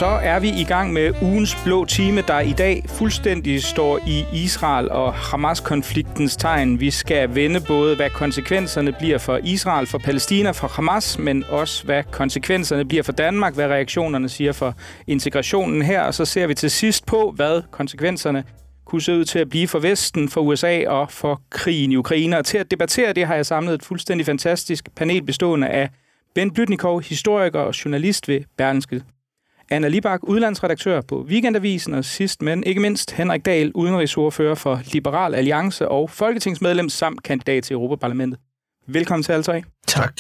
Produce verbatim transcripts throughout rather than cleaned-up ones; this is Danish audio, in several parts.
Så er vi i gang med ugens blå time, der i dag fuldstændig står i Israel og Hamas-konfliktens tegn. Vi skal vende både, hvad konsekvenserne bliver for Israel, for Palæstina, for Hamas, men også, hvad konsekvenserne bliver for Danmark, hvad reaktionerne siger for integrationen her. Og så ser vi til sidst på, hvad konsekvenserne kunne se ud til at blive for Vesten, for U S A og for krigen i Ukraine. Og til at debattere det har jeg samlet et fuldstændig fantastisk panel bestående af Bent Blytnikov, historiker og journalist ved Berlingske. Anna Libak, udlandsredaktør på Weekendavisen, og sidst, men ikke mindst, Henrik Dahl, udenrigsordfører for Liberal Alliance og folketingsmedlem samt kandidat til Europaparlamentet. Velkommen til alle tre. Tak.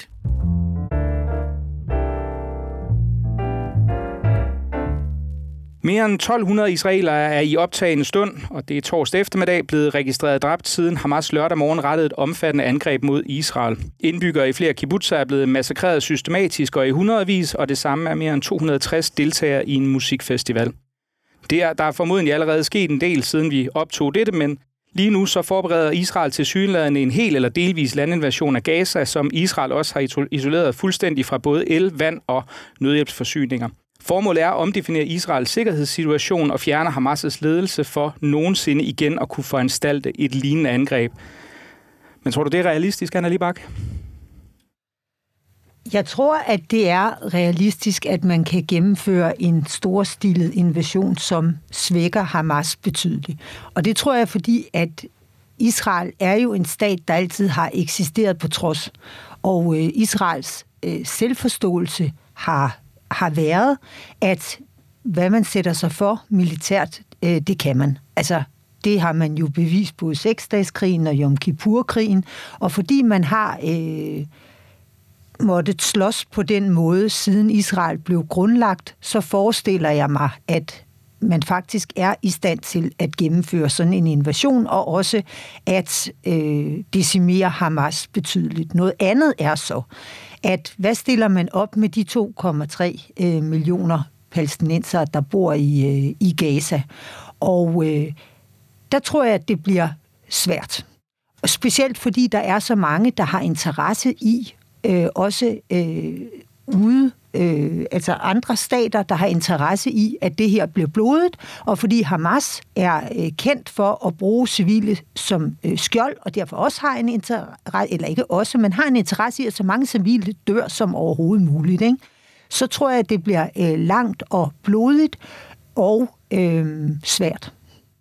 Mere end tolv hundrede israelere er i optagende stund, og det er torsdag eftermiddag blevet registreret dræbt, siden Hamas lørdag morgen rettede et omfattende angreb mod Israel. Indbyggere i flere kibbutzer er blevet massakreret systematisk og i hundredvis, og det samme er mere end to hundrede og tres deltagere i en musikfestival. Det er, der er formodentlig allerede sket en del, siden vi optog dette, men lige nu så forbereder Israel tilsyneladende en hel eller delvis landinvasion af Gaza, som Israel også har isoleret fuldstændig fra både el, vand og nødhjælpsforsyninger. Formålet er at omdefinere Israels sikkerhedssituation og fjerne Hamas' ledelse for nogensinde igen at kunne foranstalte et lignende angreb. Men tror du, det er realistisk, Anna Libak? Jeg tror, at det er realistisk, at man kan gennemføre en storstilet invasion, som svækker Hamas betydeligt. Og det tror jeg, fordi at Israel er jo en stat, der altid har eksisteret på trods. Og øh, Israels øh, selvforståelse har har været, at hvad man sætter sig for militært, øh, det kan man. Altså, det har man jo bevist på seksdageskrigen og Yom Kippur-krigen, og fordi man har øh, måttet slås på den måde, siden Israel blev grundlagt, så forestiller jeg mig, at man faktisk er i stand til at gennemføre sådan en invasion, og også at øh, decimere Hamas betydeligt. Noget andet er så, at hvad stiller man op med de to komma tre øh, millioner palæstinensere, der bor i, øh, i Gaza? Og øh, der tror jeg, at det bliver svært. Og specielt fordi der er så mange, der har interesse i, øh, også øh, ude, øh, altså andre stater, der har interesse i, at det her bliver blodet, og fordi Hamas er øh, kendt for at bruge civile som øh, skjold, og derfor også har en interesse, eller ikke også, men har en interesse i, at så mange civile dør som overhovedet muligt, ikke? Så tror jeg, at det bliver øh, langt og blodigt og øh, svært.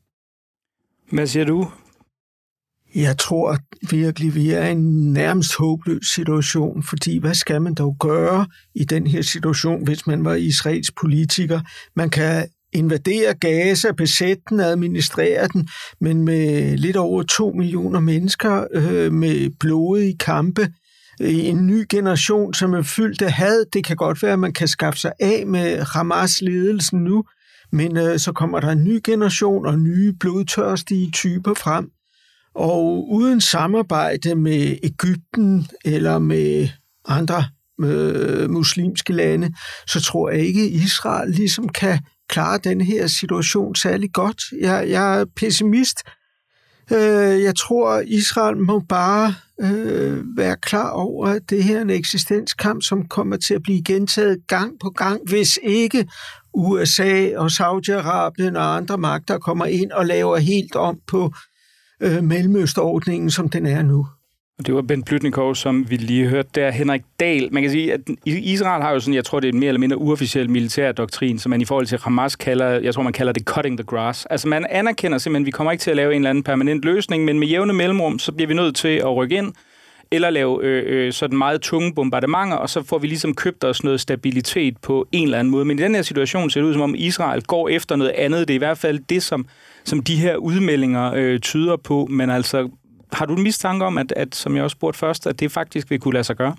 Hvad siger du? Jeg tror virkelig, vi er i en nærmest håbløs situation, fordi hvad skal man dog gøre i den her situation, hvis man var israelsk politiker? Man kan invadere Gaza, besætte den, administrere den, men med lidt over to millioner mennesker, øh, med blodige kampe, en ny generation, som er fyldt af had. Det kan godt være, at man kan skaffe sig af med Hamas-ledelsen nu, men øh, så kommer der en ny generation og nye blodtørstige typer frem. Og uden samarbejde med Egypten eller med andre øh, muslimske lande, så tror jeg ikke, at Israel ligesom kan klare den her situation særlig godt. Jeg, jeg er pessimist. Øh, jeg tror, Israel må bare øh, være klar over, at det her er en eksistenskamp, som kommer til at blive gentaget gang på gang, hvis ikke U S A og Saudi-Arabien og andre magter kommer ind og laver helt om på øh, Mellemøstordningen, som den er nu. Det var Bent Blytnikov, som vi lige hørte der. Henrik Dahl. Man kan sige, at Israel har jo sådan, jeg tror, det er en mere eller mindre uofficiel militær doktrin, som man i forhold til Hamas kalder, jeg tror, man kalder det cutting the grass. Altså man anerkender simpelthen, at vi kommer ikke til at lave en eller anden permanent løsning, men med jævne mellemrum, så bliver vi nødt til at rykke ind, eller lave øh, øh, sådan meget tunge bombardementer, og så får vi ligesom købt os noget stabilitet på en eller anden måde. Men i den her situation ser det ud, som om Israel går efter noget andet. Det er i hvert fald det, som, som de her udmeldinger øh, tyder på, men altså har du en mistanke om, at, at, som jeg også spurgte først, at det faktisk vil kunne lade sig gøre?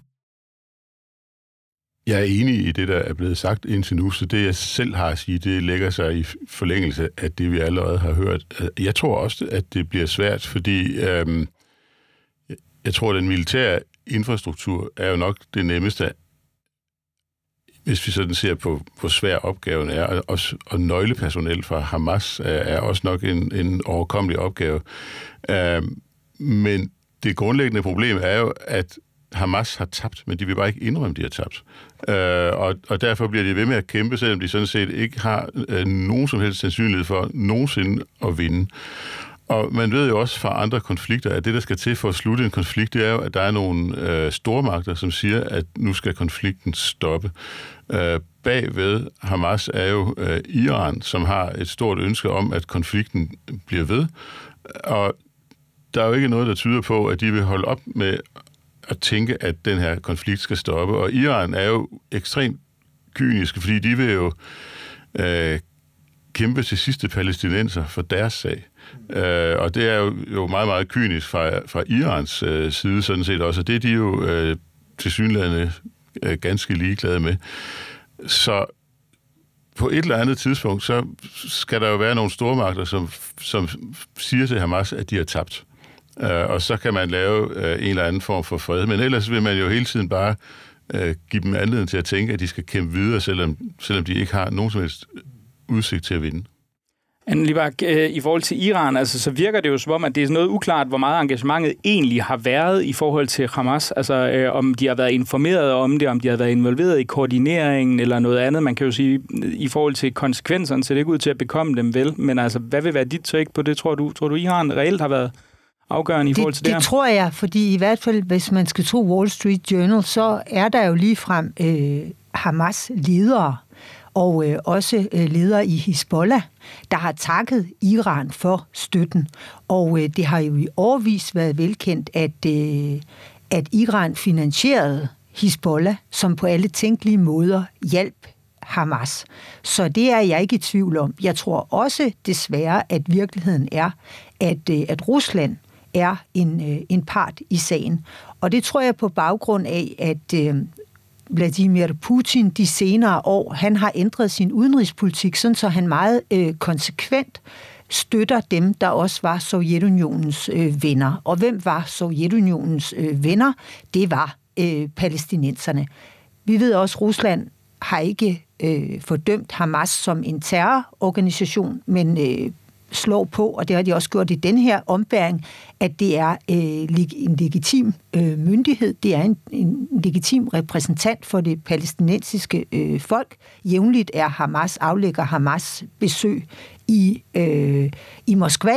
Jeg er enig i det, der er blevet sagt indtil nu, så det, jeg selv har at sige, det lægger sig i forlængelse af det, vi allerede har hørt. Jeg tror også, at det bliver svært, fordi øhm, jeg tror, at den militære infrastruktur er jo nok det nemmeste, hvis vi sådan ser på, hvor svær opgaven er, og, og, og nøglepersonel fra Hamas er, er også nok en, en overkommelig opgave. Øhm, Men det grundlæggende problem er jo, at Hamas har tabt, men de vil bare ikke indrømme, at de har tabt. Øh, og, og derfor bliver de ved med at kæmpe, selvom de sådan set ikke har øh, nogen som helst sandsynlighed for nogensinde at vinde. Og man ved jo også fra andre konflikter, at det, der skal til for at slutte en konflikt, det er jo, at der er nogle øh, stormagter, som siger, at nu skal konflikten stoppe. Øh, bagved Hamas er jo øh, Iran, som har et stort ønske om, at konflikten bliver ved. Og der er jo ikke noget, der tyder på, at de vil holde op med at tænke, at den her konflikt skal stoppe. Og Iran er jo ekstremt kyniske, fordi de vil jo øh, kæmpe til sidste palæstinenser for deres sag. Øh, og det er jo, jo meget, meget kynisk fra, fra Irans øh, side sådan set også, og det er de jo øh, tilsyneladende øh, ganske ligeglade med. Så på et eller andet tidspunkt, så skal der jo være nogle stormagter, som, som siger til Hamas, at de har tabt. Uh, og så kan man lave uh, en eller anden form for fred. Men ellers vil man jo hele tiden bare uh, give dem anledning til at tænke, at de skal kæmpe videre, selvom, selvom de ikke har nogen som helst udsigt til at vinde. Anne Libak, øh, i forhold til Iran, altså, så virker det jo som om, at det er noget uklart, hvor meget engagementet egentlig har været i forhold til Hamas. Altså, øh, om de har været informeret om det, om de har været involveret i koordineringen eller noget andet. Man kan jo sige, i forhold til konsekvenserne, så det ikke ud til at bekomme dem vel. Men altså, hvad vil være dit take på det, tror du? Tror du, Iran reelt har været afgørende i forhold til det, det her? Det tror jeg, fordi i hvert fald, hvis man skal tro Wall Street Journal, så er der jo ligefrem øh, Hamas-ledere, og øh, også øh, ledere i Hizbollah, der har takket Iran for støtten. Og øh, det har jo i årevis været velkendt, at, øh, at Iran finansierede Hizbollah, som på alle tænkelige måder hjalp Hamas. Så det er jeg ikke i tvivl om. Jeg tror også desværre, at virkeligheden er, at, øh, at Rusland er en, øh, en part i sagen. Og det tror jeg på baggrund af, at øh, Vladimir Putin de senere år, han har ændret sin udenrigspolitik, sådan så han meget øh, konsekvent støtter dem, der også var Sovjetunionens øh, venner. Og hvem var Sovjetunionens øh, venner? Det var øh, palæstinenserne. Vi ved også, at Rusland har ikke øh, fordømt Hamas som en terrororganisation, men øh, slår på, og det har de også gjort i den her ombæring, at det er øh, en legitim øh, myndighed, det er en, en legitim repræsentant for det palæstinensiske øh, folk. Jævnligt er Hamas, aflægger Hamas besøg i, øh, i Moskva.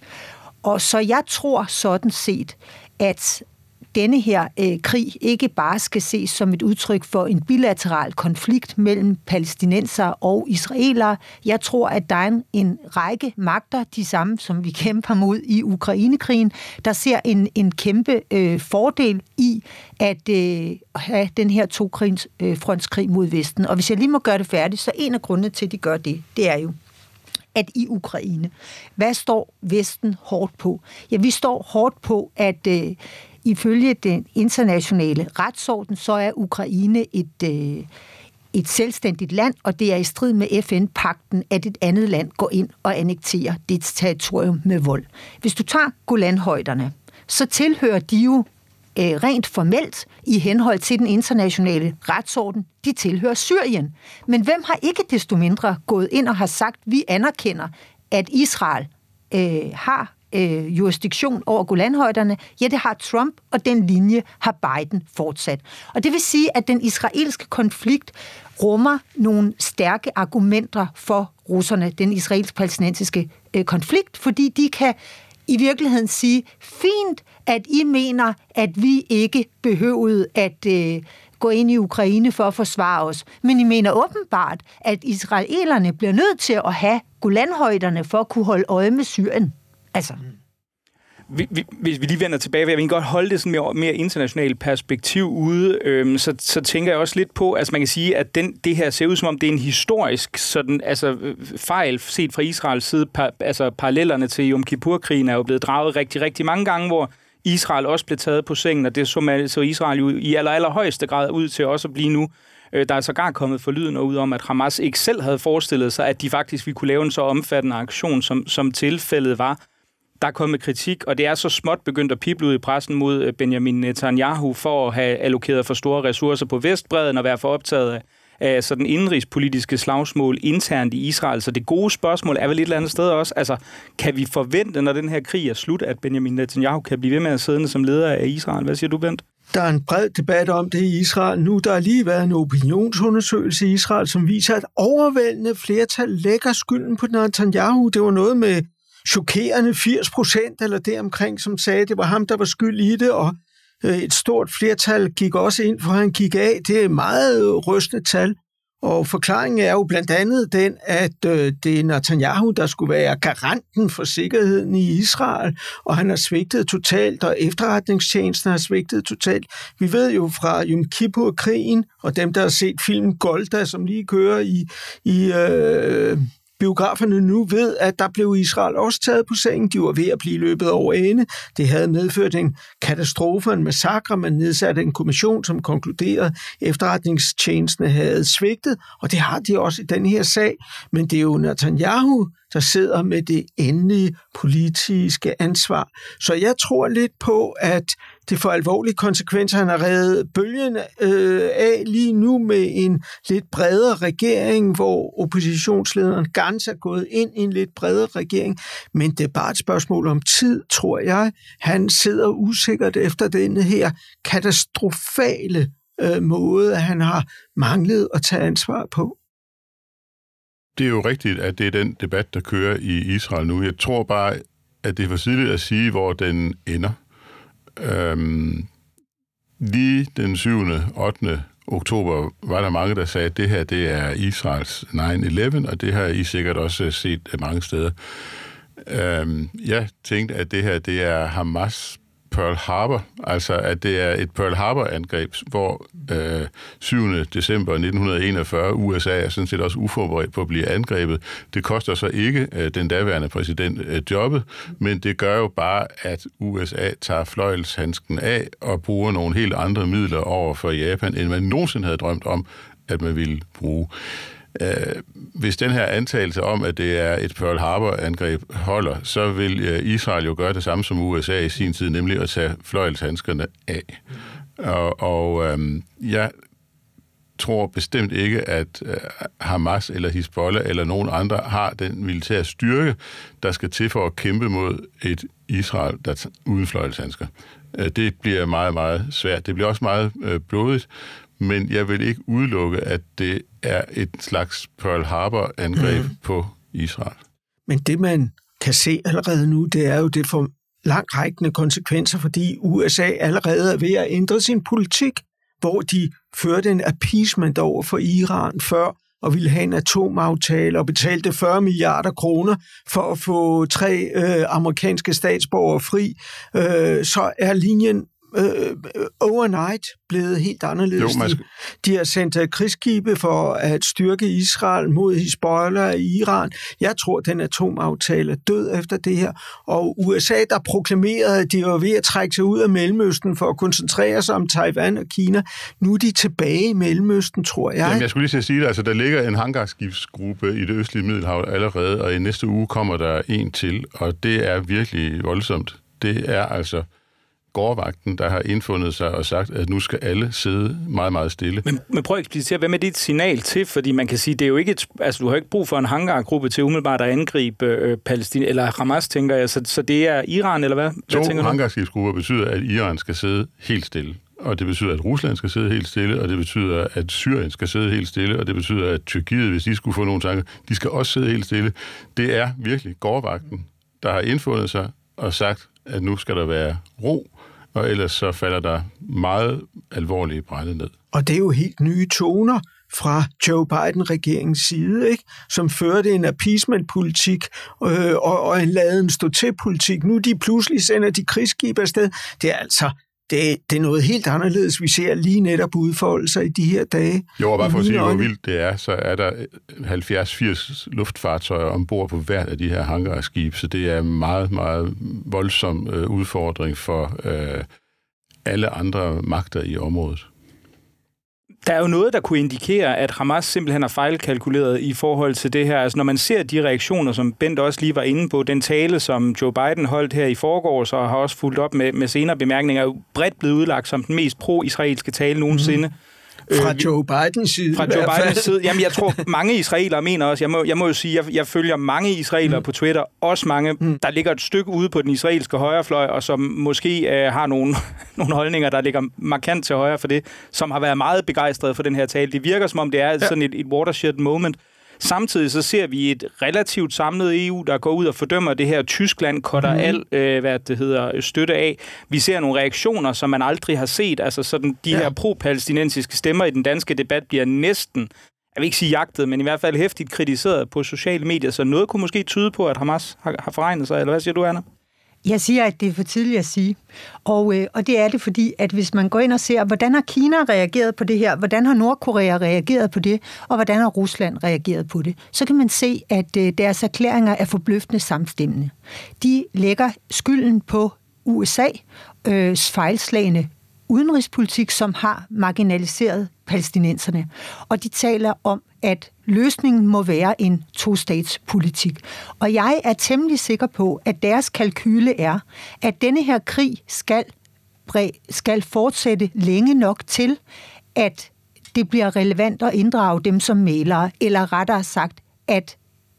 Og så jeg tror sådan set, at denne her øh, krig ikke bare skal ses som et udtryk for en bilateral konflikt mellem palæstinensere og israelere. Jeg tror, at der er en, en række magter, de samme som vi kæmper mod i Ukrainekrigen, der ser en, en kæmpe øh, fordel i at øh, have den her to-frontskrig mod Vesten. Og hvis jeg lige må gøre det færdigt, så en af grundene til, at de gør det, det er jo, at i Ukraine, hvad står Vesten hårdt på? Ja, vi står hårdt på, at øh, ifølge den internationale retsorden, så er Ukraine et, øh, et selvstændigt land, og det er i strid med F N-pagten, at et andet land går ind og annekterer dets territorium med vold. Hvis du tager Golanhøjderne, så tilhører de jo øh, rent formelt i henhold til den internationale retsorden, de tilhører Syrien. Men hvem har ikke desto mindre gået ind og har sagt, vi anerkender, at Israel øh, har Øh, jurisdiktion over Golanhøjderne, ja, det har Trump, og den linje har Biden fortsat. Og det vil sige, at den israelske konflikt rummer nogle stærke argumenter for russerne, den israelsk-palæstinensiske øh, konflikt, fordi de kan i virkeligheden sige, fint, at I mener, at vi ikke behøvede at øh, gå ind i Ukraine for at forsvare os, men I mener åbenbart, at israelerne bliver nødt til at have Golanhøjderne for at kunne holde øje med Syrien. Altså. Vi, vi, hvis vi lige vender tilbage, jeg vil godt holde det sådan mere, mere internationalt perspektiv ude, øhm, så, så tænker jeg også lidt på, altså man kan sige, at den, det her ser ud som om, det er en historisk sådan, altså, fejl set fra Israels side. Par, altså parallellerne til Yom Kippur-krigen er jo blevet draget rigtig, rigtig mange gange, hvor Israel også blev taget på sengen, og det så, man, så Israel jo i aller, aller højeste grad ud til også at blive nu. Der er sågar kommet forlydende ud om, at Hamas ikke selv havde forestillet sig, at de faktisk ville kunne lave en så omfattende aktion, som, som tilfældet var. Der er kommet kritik, og det er så småt begyndt at pible ud i pressen mod Benjamin Netanyahu for at have allokeret for store ressourcer på Vestbredden og være for optaget af sådan indrigspolitiske slagsmål internt i Israel. Så det gode spørgsmål er vel et eller andet sted også. Altså, kan vi forvente, når den her krig er slut, at Benjamin Netanyahu kan blive ved med at sidde som leder af Israel? Hvad siger du, Bent? Der er en bred debat om det i Israel nu. Der har lige været en opinionsundersøgelse i Israel, som viser, at overvældende flertal lægger skylden på Netanyahu. Det var noget med chokerende firs procent eller deromkring, som sagde, at det var ham, der var skyld i det, og et stort flertal gik også ind, for han gik af. Det er meget rystende tal. Og forklaringen er jo blandt andet den, at øh, det er Netanyahu, der skulle være garanten for sikkerheden i Israel, og han har svigtet totalt, og efterretningstjenesten har svigtet totalt. Vi ved jo fra Yom Kippur-krigen, og dem, der har set filmen Golda, som lige kører i, i øh, biograferne nu, ved, at der blev Israel også taget på sengen. De var ved at blive løbet over ende. Det havde medført en katastrofe, en massakre. Man nedsatte en kommission, som konkluderede, at efterretningstjenestene havde svigtet, og det har de også i den her sag. Men det er jo Netanyahu, der sidder med det endelige politiske ansvar. Så jeg tror lidt på, at det får alvorlige konsekvenser. Han har reddet bølgen øh, af lige nu med en lidt bredere regering, hvor oppositionslederen Gantz er gået ind i en lidt bredere regering. Men det er bare et spørgsmål om tid, tror jeg. Han sidder usikkert efter denne her katastrofale øh, måde, at han har manglet at tage ansvar på. Det er jo rigtigt, at det er den debat, der kører i Israel nu. Jeg tror bare, at det er for tidligt at sige, hvor den ender. Øhm, lige den syvende og ottende oktober var der mange, der sagde, at det her det er Israels nine eleven, og det har I sikkert også set mange steder. Øhm, jeg tænkte, at det her det er Hamas Pearl Harbor, altså at det er et Pearl Harbor-angreb, hvor øh, syvende december nitten enogfyrre U S A er sådan set også uforberedt på at blive angrebet. Det koster så ikke øh, den daværende præsident øh, jobbet, men det gør jo bare, at U S A tager fløjelshandsken af og bruger nogle helt andre midler over for Japan, end man nogensinde havde drømt om, at man ville bruge. Hvis den her antagelse om, at det er et Pearl Harbor-angreb holder, så vil Israel jo gøre det samme som U S A i sin tid, nemlig at tage fløjelshandskerne af. Og, og øhm, jeg tror bestemt ikke, at Hamas eller Hizbollah eller nogen andre har den militære styrke, der skal til for at kæmpe mod et Israel, der t- uden fløjelshandsker. Det bliver meget, meget svært. Det bliver også meget øh, blodigt, men jeg vil ikke udelukke, at det er et slags Pearl Harbor-angreb mm. på Israel. Men det, man kan se allerede nu, det er jo det for langtrækkende konsekvenser, fordi U S A allerede er ved at ændre sin politik, hvor de førte en appeasement over for Iran før, og ville have en atomaftale og betalte fyrre milliarder kroner for at få tre øh, amerikanske statsborgere fri, øh, så er linjen øh, overnight blevet helt anderledes. Jo, skal... De har sendt uh, krigsskibe for at styrke Israel mod Hizbollah i Iran. Jeg tror, den atomaftale er død efter det her. Og U S A, der proklamerede, at de var ved at trække sig ud af Mellemøsten for at koncentrere sig om Taiwan og Kina. Nu er de tilbage i Mellemøsten, tror jeg. Jamen, jeg skulle lige sige det. Altså, der ligger en hangarskibsgruppe i det østlige Middelhav allerede, og i næste uge kommer der en til, og det er virkelig voldsomt. Det er altså gårdvagten, der har indfundet sig og sagt, at nu skal alle sidde meget, meget stille. Men, men prøv at eksplicere, hvad med det et signal til? Fordi man kan sige, det er jo ikke et, altså du har ikke brug for en hangargruppe til umiddelbart at angribe øh, Palæstina, eller Hamas, tænker jeg. Så, så det er Iran, eller hvad? hvad to hangarskibsgrupper betyder, at Iran skal sidde helt stille. Og det betyder, at Rusland skal sidde helt stille, og det betyder, at Syrien skal sidde helt stille, og det betyder, at Tyrkiet, hvis de skulle få nogle tanker, de skal også sidde helt stille. Det er virkelig gårdvagten, der har indfundet sig og sagt, at nu skal der være ro, og ellers så falder der meget alvorlige brænde ned. Og det er jo helt nye toner fra Joe Biden-regeringens side, ikke? Som førte en appeasement-politik øh, og, og en laden stå-til-politik. Nu de pludselig sender de krigsskib afsted. Det er altså det, det er noget helt anderledes, vi ser lige netop udfolde sig i de her dage. Jo, og bare for at sige, hvor vildt det er, så er der halvfjerds til firs luftfartøjer ombord på hvert af de her hangarskib, så det er en meget, meget voldsom øh, udfordring for øh, alle andre magter i området. Der er jo noget, der kunne indikere, at Hamas simpelthen har fejlkalkuleret i forhold til det her. Altså når man ser de reaktioner, som Bent også lige var inde på, den tale, som Joe Biden holdt her i forgårs, og har også fulgt op med, med senere bemærkninger, er jo bredt blevet udlagt som den mest pro-israelske tale nogensinde. Fra Joe Bidens side. Fra Joe Bidens side. Jamen, jeg tror, mange israelere mener også, jeg må, jeg må jo sige, jeg, jeg følger mange israelere mm. på Twitter, også mange, mm. der ligger et stykke ude på den israelske højrefløj, og som måske øh, har nogle, nogle holdninger, der ligger markant til højre for det, som har været meget begejstrede for den her tale. Det virker som om, det er ja. sådan et, et watershed moment. Samtidig så ser vi et relativt samlet E U, der går ud og fordømmer det her. Tyskland kutter mm. al, øh, hvad det hedder, støtte af. Vi ser nogle reaktioner, som man aldrig har set. Altså sådan de ja. her pro-palæstinensiske stemmer i den danske debat bliver næsten, jeg vil ikke sige jagtet, men i hvert fald hæftigt kritiseret på sociale medier. Så noget kunne måske tyde på, at Hamas har, har forregnet sig. Eller hvad siger du, Anna? Jeg siger, at det er for tidligt at sige. Og, øh, og det er det, fordi at hvis man går ind og ser, hvordan har Kina reageret på det her, hvordan har Nordkorea reageret på det, og hvordan har Rusland reageret på det, så kan man se, at øh, deres erklæringer er forbløffende samstemmende. De lægger skylden på U S A's fejlslagende udenrigspolitik, som har marginaliseret palæstinenserne. Og de taler om, at løsningen må være en to-statspolitik. Og jeg er temmelig sikker på, at deres kalkyle er, at denne her krig skal, skal fortsætte længe nok til, at det bliver relevant at inddrage dem som mælere, eller rettere sagt, at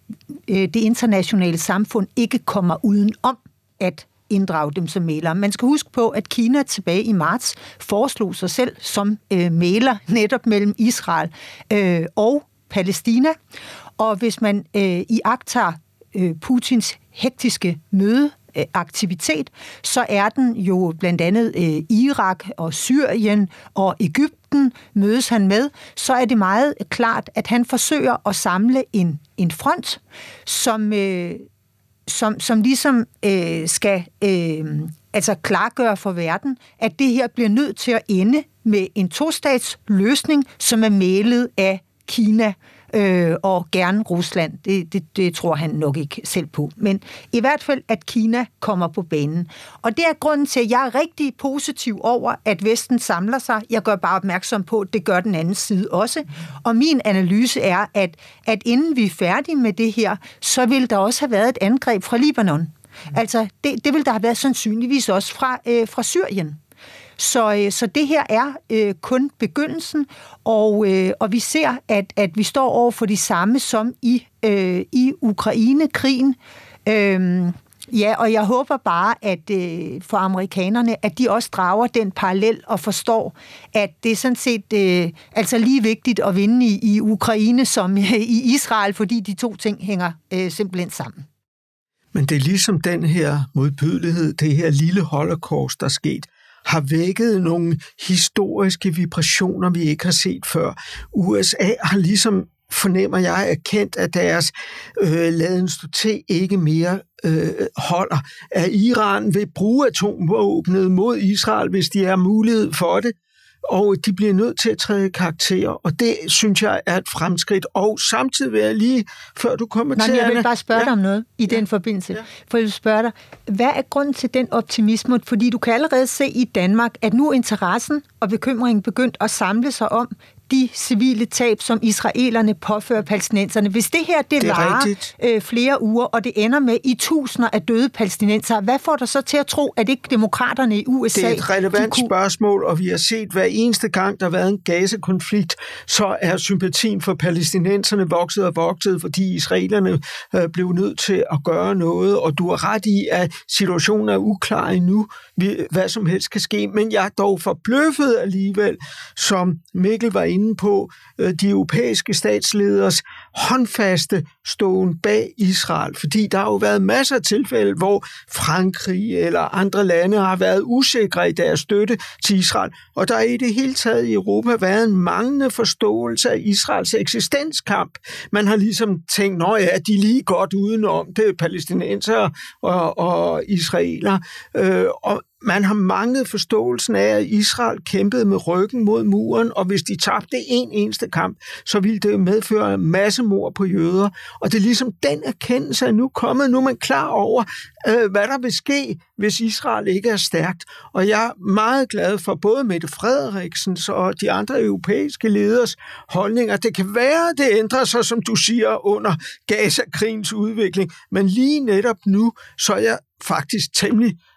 det internationale samfund ikke kommer uden om at inddrage dem som mæglere. Man skal huske på, at Kina tilbage i marts foreslog sig selv som øh, mægler netop mellem Israel øh, og Palæstina. Og hvis man øh, iagttager øh, Putins hektiske mødeaktivitet, så er den jo blandt andet øh, Irak og Syrien og Egypten mødes han med, så er det meget klart, at han forsøger at samle en, en front, som øh, Som, som ligesom øh, skal øh, altså klargøre for verden, at det her bliver nødt til at ende med en tostats løsning, som er mælet af Kina øh, og gerne Rusland. Det, det, det tror han nok ikke selv på. Men i hvert fald, at Kina kommer på banen. Og det er grunden til, at jeg er rigtig positiv over, at Vesten samler sig. Jeg gør bare opmærksom på, at det gør den anden side også. Og min analyse er, at, at inden vi er færdige med det her, så vil der også have været et angreb fra Libanon. Altså, det, det vil der have været sandsynligvis også fra, øh, fra Syrien. Så, så det her er øh, kun begyndelsen, og, øh, og vi ser, at, at vi står over for de samme som i, øh, i Ukraine-krigen. Øhm, ja, og jeg håber bare, at øh, for amerikanerne, at de også drager den parallel og forstår, at det er sådan set øh, altså lige vigtigt at vinde i, i Ukraine som øh, i Israel, fordi de to ting hænger øh, simpelthen sammen. Men det er ligesom den her modbydelighed, det her lille holocaust, der er sket, har vækket nogle historiske vibrationer, vi ikke har set før. U S A har ligesom, fornemmer jeg, erkendt, at deres øh, laden stå ikke mere øh, holder. At Iran vil bruge atomvåbnet mod Israel, hvis de har mulighed for det, og de bliver nødt til at træde karakter, og det synes jeg er et fremskridt. Og samtidig vil jeg lige, før du kommer Nej, til... Jeg vil Anna, bare spørge ja. dig om noget i ja. den forbindelse. Ja. For jeg vil spørge dig, hvad er grunden til den optimisme? Fordi du kan allerede se i Danmark, at nu interessen og bekymringen begyndt at samle sig om de civile tab, som israelerne påfører palæstinenserne. Hvis det her, det, det varer øh, flere uger, og det ender med i tusinder af døde palæstinensere, hvad får der så til at tro, at ikke demokraterne i U S A... Det er et relevant kunne... spørgsmål, og vi har set, hver eneste gang, der har været en Gaza-konflikt, så er sympatien for palæstinenserne vokset og vokset, fordi israelerne øh, blev nødt til at gøre noget, og du har ret i, at situationen er uklar endnu, hvad som helst kan ske, men jeg er dog forbløffet alligevel, som Mikkel var inde på, de europæiske statsleders håndfaste ståen bag Israel, fordi der har jo været masser af tilfælde, hvor Frankrig eller andre lande har været usikre i deres støtte til Israel, og der er i det hele taget i Europa været en manglende forståelse af Israels eksistenskamp. Man har ligesom tænkt, nå ja, de er lige godt udenom, det er palæstinenser og, og israeler, øh, og man har manglet forståelsen af, at Israel kæmpede med ryggen mod muren, og hvis de tabte en eneste kamp, så ville det medføre massemord på jøder. Og det er ligesom den erkendelse, er nu kommet. Nu er man klar over, øh, hvad der vil ske, hvis Israel ikke er stærkt. Og jeg er meget glad for både Mette Frederiksens og de andre europæiske leders holdninger. Det kan være, det ændrer sig, som du siger, under Gaza-krigens udvikling, men lige netop nu, så er jeg faktisk temmelig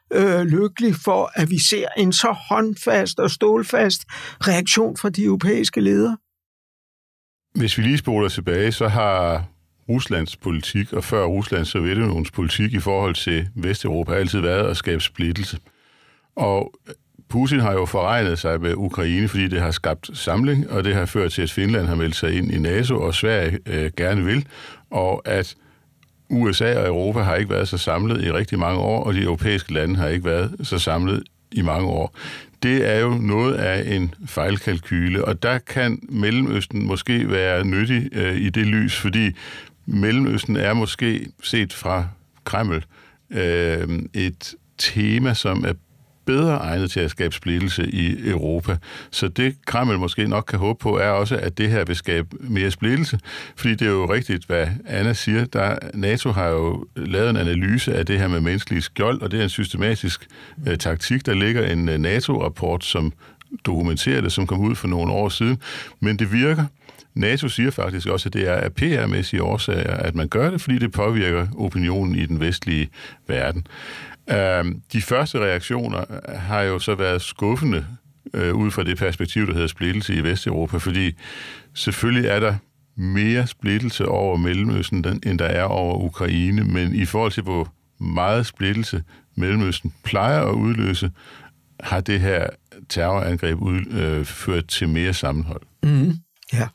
øh, lykkelig for, at vi ser en så håndfast og stålfast reaktion fra de europæiske ledere. Hvis vi lige spoler tilbage, så har Ruslands politik, og før Ruslands Sovjetunionens politik i forhold til Vesteuropa, altid været at skabe splittelse. Og Putin har jo forregnet sig med Ukraine, fordi det har skabt samling, og det har ført til, at Finland har meldt sig ind i NATO, og Sverige øh, gerne vil, og at U S A og Europa har ikke været så samlet i rigtig mange år, og de europæiske lande har ikke været så samlet i mange år. Det er jo noget af en fejlkalkyle, og der kan Mellemøsten måske være nyttig øh, i det lys, fordi Mellemøsten er måske set fra Kreml øh, et tema, som er bedre egnet til at skabe splittelse i Europa. Så det Kreml måske nok kan håbe på, er også, at det her vil skabe mere splittelse, fordi det er jo rigtigt, hvad Anna siger. Der, NATO har jo lavet en analyse af det her med menneskelige skjold, og det er en systematisk uh, taktik. Der ligger en uh, NATO-rapport, som dokumenterer det, som kom ud for nogle år siden, men det virker. NATO siger faktisk også, at det er af P R-mæssige årsager, at man gør det, fordi det påvirker opinionen i den vestlige verden. De første reaktioner har jo så været skuffende øh, ud fra det perspektiv, der hedder splittelse i Vesteuropa, fordi selvfølgelig er der mere splittelse over Mellemøsten, end der er over Ukraine, men i forhold til, hvor meget splittelse Mellemøsten plejer at udløse, har det her terrorangreb ud, øh, ført til mere sammenhold. Mm, ja.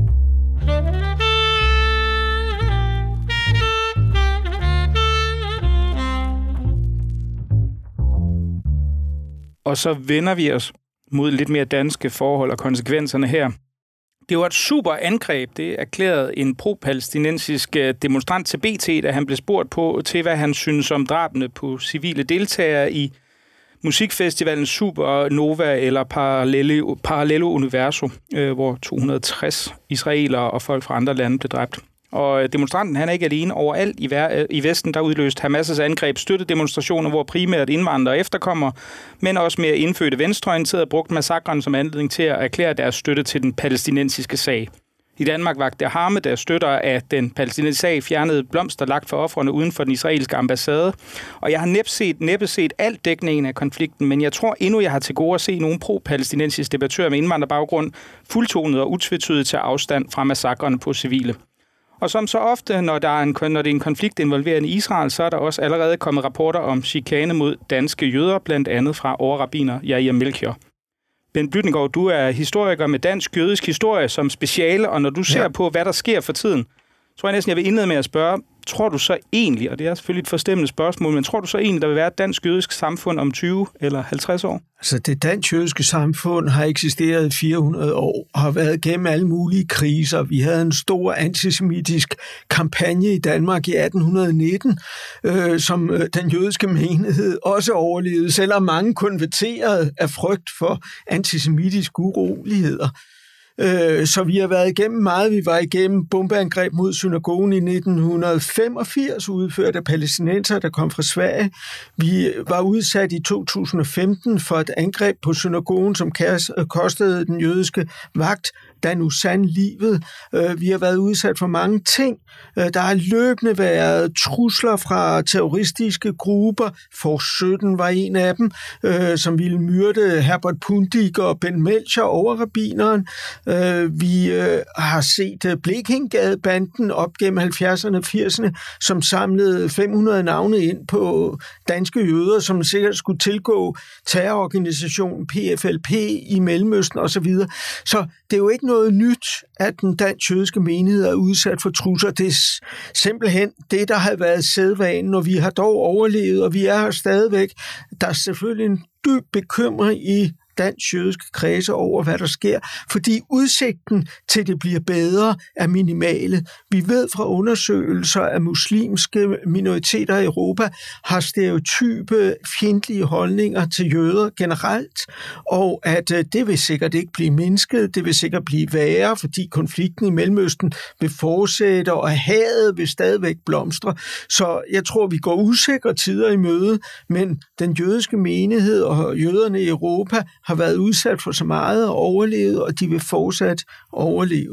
Og så vender vi os mod lidt mere danske forhold og konsekvenserne her. Det var et super angreb. Det erklærede en pro-palæstinensisk demonstrant til B T, da han blev spurgt på til, hvad han synes om drabene på civile deltagere i musikfestivalen Supernova eller Parallelo, Parallelo Universo, hvor to hundrede og tres israelere og folk fra andre lande blev dræbt. Og demonstranten, han er ikke alene. Overalt i, ver- i Vesten, der udløst Hamas' angreb støttedemonstrationer, hvor primært indvandrere og efterkommere, men også mere indfødte venstreorienterede, brugt massakren som anledning til at erklære deres støtte til den palæstinensiske sag. I Danmark vagte det harme, der støtter af den palæstinensiske sag fjernede blomster lagt for ofrene uden for den israelske ambassade. Og jeg har næppe set, næppe set alt dækningen af konflikten, men jeg tror endnu, jeg har til gode at se nogle pro-palæstinensiske debattører med indvandrerbaggrund fuldtonet og utvetydigt til afstand fra massakrene på civile. Og som så ofte, når, der er en, når det er en konflikt involverende Israel, så er der også allerede kommet rapporter om chikane mod danske jøder, blandt andet fra overrabbiner Yair Melchior. Ben Blyttengaard, du er historiker med dansk jødisk historie som speciale, og når du ser ja. på, hvad der sker for tiden, tror jeg næsten, jeg vil indlede med at spørge, tror du så egentlig, og det er selvfølgelig et forstemmende spørgsmål, men tror du så egentlig, der vil være et dansk jødisk samfund om tyve eller halvtreds år? Altså det dansk jødiske samfund har eksisteret i fire hundrede år og har været gennem alle mulige kriser. Vi havde en stor antisemitisk kampagne i Danmark i atten nitten, øh, som den jødiske menighed også overlevede, selvom mange konverterede af frygt for antisemitiske uroligheder. Så vi har været igennem meget. Vi var igennem bombeangreb mod synagogen i nitten femogfirs, udført af palæstinenser, der kom fra Sverige. Vi var udsat i to tusind og femten for et angreb på synagogen, som kostede den jødiske vagt Dan Uzan livet. Vi har været udsat for mange ting. Der har løbende været trusler fra terroristiske grupper. Force sytten var en af dem, som ville myrde Herbert Pundik og Ben Melchior, overrabbineren. Vi har set Blekingadebanden op gennem halvfjerdserne og firserne, som samlede fem hundrede navne ind på danske jøder, som sikkert skulle tilgå terrororganisationen P F L P i Mellemøsten osv. Så det er jo ikke noget nyt, at den dansk jødiske menighed er udsat for trusler. Det er simpelthen det, der har været sædvanen, og vi har dog overlevet, og vi er her stadigvæk. Der er selvfølgelig en dyb bekymring i dansk jødiske kredse over, hvad der sker, fordi udsigten til det bliver bedre er minimale. Vi ved fra undersøgelser, at muslimske minoriteter i Europa har stereotype fjendtlige holdninger til jøder generelt, og at det vil sikkert ikke blive mindsket, det vil sikkert blive værre, fordi konflikten i Mellemøsten vil fortsætte, og hadet vil stadigvæk blomstre. Så jeg tror, vi går usikre tider i møde, men den jødiske menighed og jøderne i Europa har været udsat for så meget og overlevet, og de vil fortsat overleve.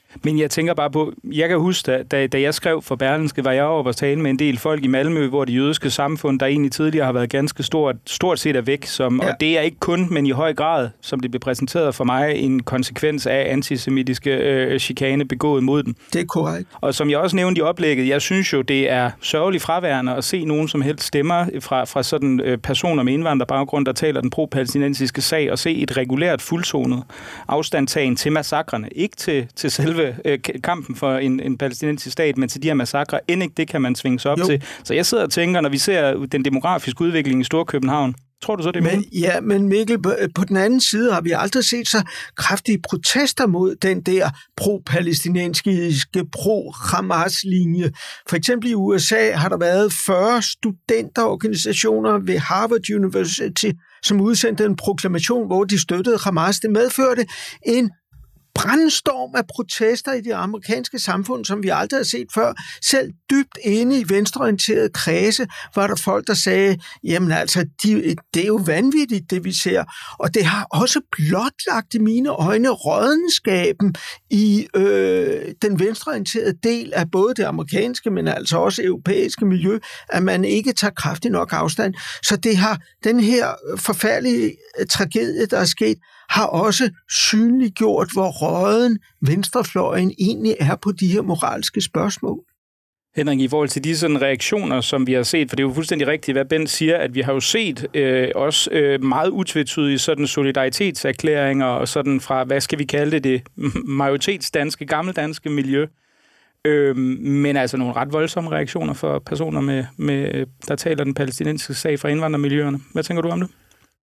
Men jeg tænker bare på, jeg kan huske, da, da, da jeg skrev for Berlingske, var jeg oppe og tale med en del folk i Malmø, hvor det jødiske samfund, der egentlig tidligere har været ganske stort, stort set er væk. Som, ja. Og det er ikke kun, men i høj grad, som det blev præsenteret for mig, en konsekvens af antisemitiske øh, chikane begået mod dem. Det er korrekt. Og som jeg også nævnte i oplægget, jeg synes jo, det er sørgeligt fraværende at se nogen som helst stemmer fra, fra sådan øh, personer med indvandrerbaggrund, der taler den pro-palæstinensiske sag, og se et regulært fuldtonet afstandtagen til massakrene. Ikke til, til selve øh, kampen for en, en palæstinensisk stat, men til de her massakrer. End ikke det kan man svinge sig op jo. til. Så jeg sidder og tænker, når vi ser den demografiske udvikling i Storkøbenhavn, tror du så, det er men, Ja, men Mikkel, på den anden side har vi aldrig set så kraftige protester mod den der pro-palæstinensiske, pro-Hamas-linje. For eksempel i U S A har der været fyrre studenterorganisationer ved Harvard University, som udsendte en proklamation, hvor de støttede Hamas. Det medførte en brandstorm af protester i det amerikanske samfund, som vi aldrig har set før. Selv dybt inde i venstreorienterede kredse var der folk, der sagde, jamen altså, de, det er jo vanvittigt, det vi ser. Og det har også blotlagt i mine øjne rådenskaben i øh, den venstreorienterede del af både det amerikanske, men altså også europæiske miljø, at man ikke tager kraftigt nok afstand. Så det har den her forfærdelige tragedie, der er sket, har også synliggjort, hvor råden venstrefløjen egentlig er på de her moralske spørgsmål. Henrik, i forhold til de sådan reaktioner, som vi har set, for det er jo fuldstændig rigtigt, hvad Ben siger, at vi har jo set øh, også øh, meget utvetydige sådan solidaritetserklæringer og sådan fra, hvad skal vi kalde det, det majoritetsdanske, gammeldanske miljø. Øh, men altså nogle ret voldsomme reaktioner for personer, med, med, der taler den palæstinensiske sag fra indvandrermiljøerne. Hvad tænker du om det?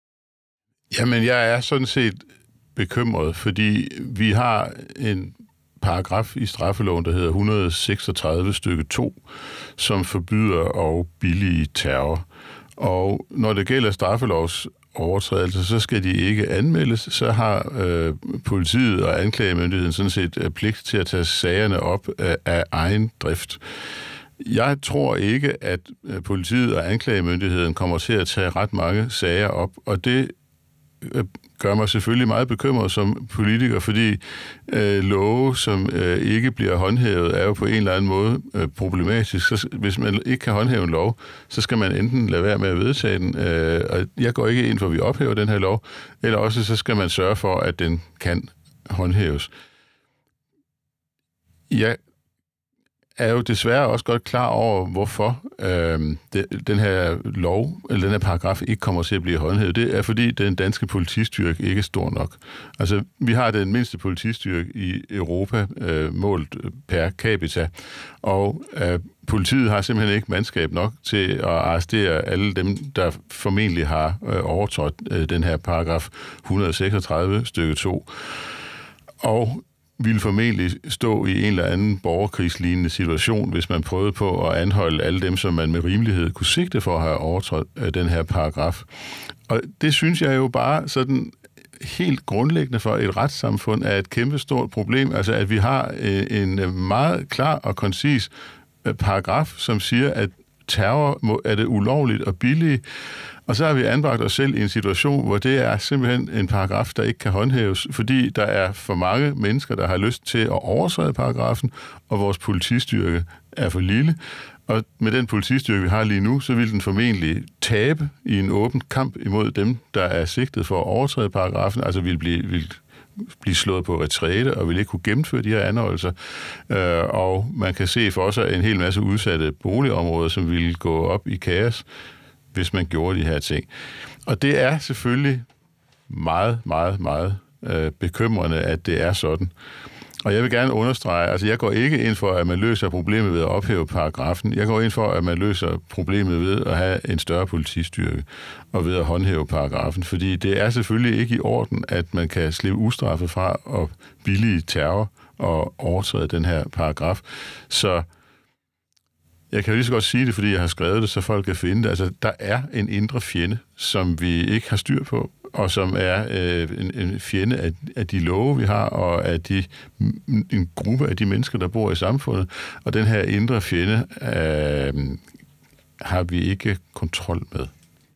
Jamen, jeg er sådan set bekymret, fordi vi har en paragraf i straffeloven, der hedder et hundrede og seksogtredive stykke to, som forbyder at billige terror. Og når det gælder straffelovs overtrædelser, så skal de ikke anmeldes. Så har øh, politiet og anklagemyndigheden sådan set øh, pligt til at tage sagerne op af, af egen drift. Jeg tror ikke, at øh, politiet og anklagemyndigheden kommer til at tage ret mange sager op, og det gør mig selvfølgelig meget bekymret som politiker, fordi øh, love, som øh, ikke bliver håndhævet, er jo på en eller anden måde øh, problematisk. Så hvis man ikke kan håndhæve en lov, så skal man enten lade være med at vedtage den, øh, og jeg går ikke ind for, at vi ophæver den her lov, eller også så skal man sørge for, at den kan håndhæves. Jeg er jo desværre også godt klar over, hvorfor øh, det, den her lov, eller den her paragraf ikke kommer til at blive håndhævet. Det er, fordi den danske politistyrke ikke er stor nok. Altså, vi har den mindste politistyrke i Europa, øh, målt per capita, og øh, politiet har simpelthen ikke mandskab nok til at arrestere alle dem, der formentlig har øh, overtrådt øh, den her paragraf et hundrede og seksogtredive stykke to. Og ville formentlig stå i en eller anden borgerkrigslignende situation, hvis man prøvede på at anholde alle dem, som man med rimelighed kunne sigte for at have overtrådt den her paragraf. Og det synes jeg jo bare sådan helt grundlæggende for et retssamfund er et kæmpestort problem. Altså at vi har en meget klar og koncis paragraf, som siger, at terror er det ulovligt og billigt. Og så har vi anbragt os selv i en situation, hvor det er simpelthen en paragraf, der ikke kan håndhæves, fordi der er for mange mennesker, der har lyst til at overtræde paragrafen, og vores politistyrke er for lille. Og med den politistyrke, vi har lige nu, så vil den formentlig tabe i en åben kamp imod dem, der er sigtet for at overtræde paragrafen, altså vil blive, vil blive slået på retræte og vil ikke kunne gennemføre de her anholdelser. Øh, og man kan se for sig en hel masse udsatte boligområder, som vil gå op i kaos, hvis man gjorde de her ting. Og det er selvfølgelig meget, meget, meget øh, bekymrende, at det er sådan. Og jeg vil gerne understrege, altså jeg går ikke ind for, at man løser problemet ved at ophæve paragrafen. Jeg går ind for, at man løser problemet ved at have en større politistyrke og ved at håndhæve paragrafen. Fordi det er selvfølgelig ikke i orden, at man kan slippe ustraffet fra at billige terror og overtræde den her paragraf. Så jeg kan jo lige så godt sige det, fordi jeg har skrevet det, så folk kan finde det. Altså, der er en indre fjende, som vi ikke har styr på, og som er øh, en, en fjende af, af de love, vi har, og af de, en gruppe af de mennesker, der bor i samfundet. Og den her indre fjende øh, har vi ikke kontrol med.